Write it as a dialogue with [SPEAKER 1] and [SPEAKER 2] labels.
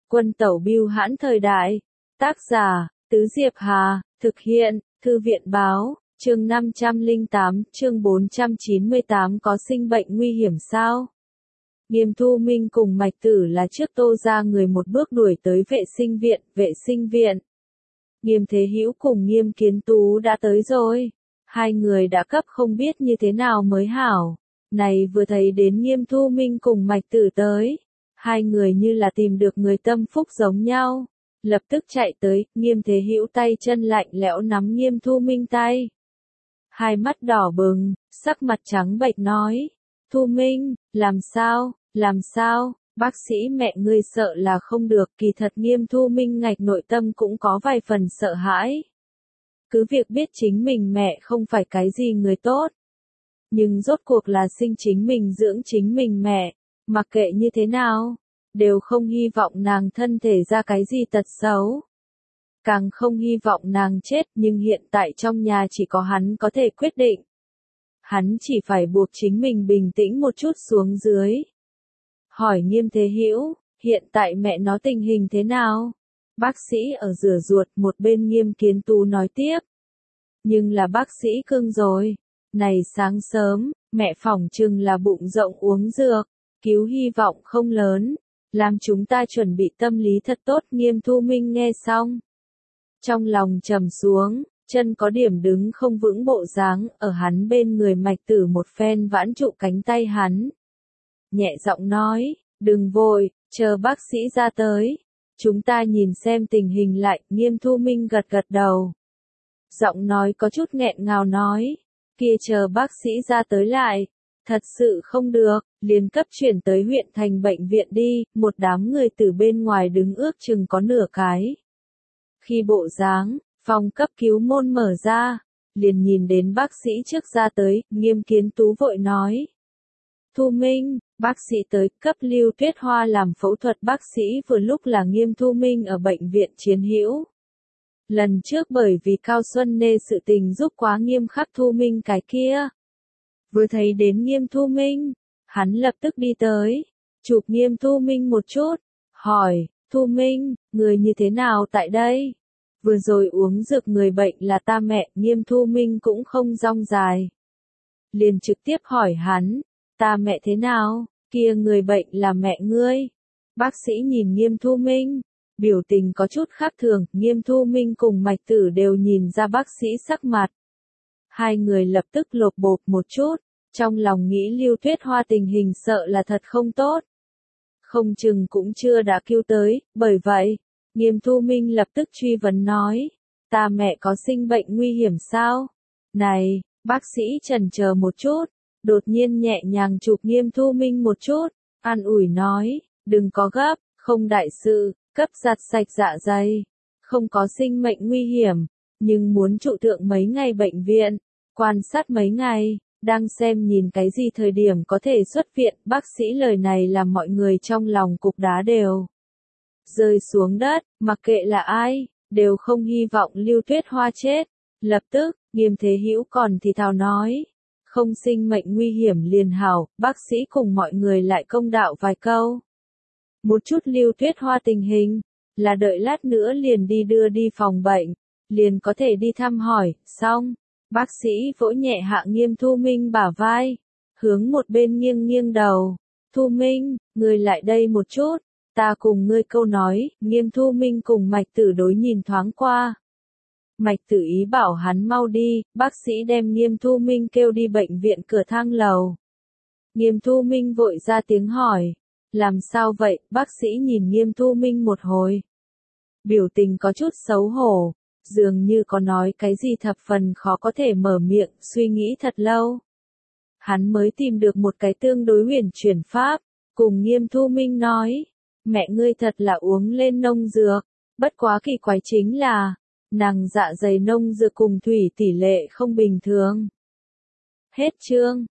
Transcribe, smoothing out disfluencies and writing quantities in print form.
[SPEAKER 1] Quân tẩu bưu hãn thời đại. Tác giả, Tứ Diệp Hà, thực hiện, Thư viện báo, chương 508, chương 498 có sinh bệnh nguy hiểm sao? Nghiêm Thu Minh cùng Mạch Tử là trước Tô ra người một bước đuổi tới vệ sinh viện. Nghiêm Thế Hữu cùng Nghiêm Kiến Tú đã tới rồi. Hai người đã cấp không biết như thế nào mới hảo. Này vừa thấy đến Nghiêm Thu Minh cùng Mạch Tử tới. Hai người như là tìm được người tâm phúc giống nhau. Lập tức chạy tới, Nghiêm Thế Hữu tay chân lạnh lẽo nắm Nghiêm Thu Minh tay. Hai mắt đỏ bừng, sắc mặt trắng bệch nói. Thu Minh, làm sao, bác sĩ mẹ ngươi sợ là không được. Kỳ thật Nghiêm Thu Minh ngạch nội tâm cũng có vài phần sợ hãi. Cứ việc biết chính mình mẹ không phải cái gì người tốt. Nhưng rốt cuộc là sinh chính mình dưỡng chính mình mẹ, mặc kệ như thế nào, đều không hy vọng nàng thân thể ra cái gì tật xấu. Càng không hy vọng nàng chết, nhưng hiện tại trong nhà chỉ có hắn có thể quyết định. Hắn chỉ phải buộc chính mình bình tĩnh một chút xuống dưới. Hỏi Nghiêm Thế Hữu, hiện tại mẹ nó tình hình thế nào? Bác sĩ ở rửa ruột, một bên Nghiêm Kiến Tú nói tiếp. Nhưng là bác sĩ cưng rồi. Này sáng sớm, mẹ phỏng chừng là bụng rộng uống dược, cứu hy vọng không lớn. Làm chúng ta chuẩn bị tâm lý thật tốt. Nghiêm Thu Minh nghe xong. Trong lòng trầm xuống, chân có điểm đứng không vững bộ dáng, ở hắn bên người Mạch Tử một phen vãn trụ cánh tay hắn. Nhẹ giọng nói, đừng vội, chờ bác sĩ ra tới. Chúng ta nhìn xem tình hình lại. Nghiêm Thu Minh gật gật đầu. Giọng nói có chút nghẹn ngào nói, kia chờ bác sĩ ra tới lại. Thật sự không được, liền cấp chuyển tới huyện thành bệnh viện đi. Một đám người từ bên ngoài đứng ước chừng có nửa cái. Khi bộ dáng, phòng cấp cứu môn mở ra, liền nhìn đến bác sĩ trước ra tới. Nghiêm Kiến Tú vội nói. Thu Minh, bác sĩ tới, cấp Lưu Tuyết Hoa làm phẫu thuật. Bác sĩ vừa lúc là Nghiêm Thu Minh ở bệnh viện Chiến Hữu. Lần trước bởi vì Cao Xuân Nê sự tình giúp quá nghiêm khắc Thu Minh cái kia. Vừa thấy đến Nghiêm Thu Minh, hắn lập tức đi tới, chụp Nghiêm Thu Minh một chút, hỏi, Thu Minh, người như thế nào tại đây? Vừa rồi uống dược người bệnh là ta mẹ. Nghiêm Thu Minh cũng không rong dài. Liền trực tiếp hỏi hắn, ta mẹ thế nào, kia người bệnh là mẹ ngươi. Bác sĩ nhìn Nghiêm Thu Minh, biểu tình có chút khác thường. Nghiêm Thu Minh cùng Mạch Tử đều nhìn ra bác sĩ sắc mặt. Hai người lập tức lột bột một chút, trong lòng nghĩ Lưu Tuyết Hoa tình hình sợ là thật không tốt. Không chừng cũng chưa đã cứu tới, bởi vậy, Nghiêm Thu Minh lập tức truy vấn nói, ta mẹ có sinh bệnh nguy hiểm sao? Này, bác sĩ chần chờ một chút, đột nhiên nhẹ nhàng chụp Nghiêm Thu Minh một chút, an ủi nói, đừng có gấp, không đại sự, cấp giặt sạch dạ dày, không có sinh mệnh nguy hiểm, nhưng muốn trụ thượng mấy ngày bệnh viện, quan sát mấy ngày, đang xem nhìn cái gì thời điểm có thể xuất viện. Bác sĩ lời này làm mọi người trong lòng cục đá đều rơi xuống đất, mặc kệ là ai, đều không hy vọng Lưu Tuyết Hoa chết. Lập tức, Nghiêm Thế Hữu còn thì thào nói, không sinh mệnh nguy hiểm liền hảo. Bác sĩ cùng mọi người lại công đạo vài câu. Một chút Lưu Tuyết Hoa tình hình, là đợi lát nữa liền đi đưa đi phòng bệnh, liền có thể đi thăm hỏi. Xong, bác sĩ vỗ nhẹ hạ Nghiêm Thu Minh bả vai, hướng một bên nghiêng nghiêng đầu. Thu Minh, ngươi lại đây một chút, ta cùng ngươi câu nói. Nghiêm Thu Minh cùng Mạch Tử đối nhìn thoáng qua. Mạch Tử ý bảo hắn mau đi. Bác sĩ đem Nghiêm Thu Minh kêu đi bệnh viện cửa thang lầu. Nghiêm Thu Minh vội ra tiếng hỏi, làm sao vậy? Bác sĩ nhìn Nghiêm Thu Minh một hồi, biểu tình có chút xấu hổ, dường như có nói cái gì thập phần khó có thể mở miệng. Suy nghĩ thật lâu, hắn mới tìm được một cái tương đối huyền chuyển pháp, cùng Nghiêm Thu Minh nói, mẹ ngươi thật là uống lên nông dược, bất quá kỳ quái chính là, nàng dạ dày nông dược cùng thủy tỷ lệ không bình thường. Hết chương.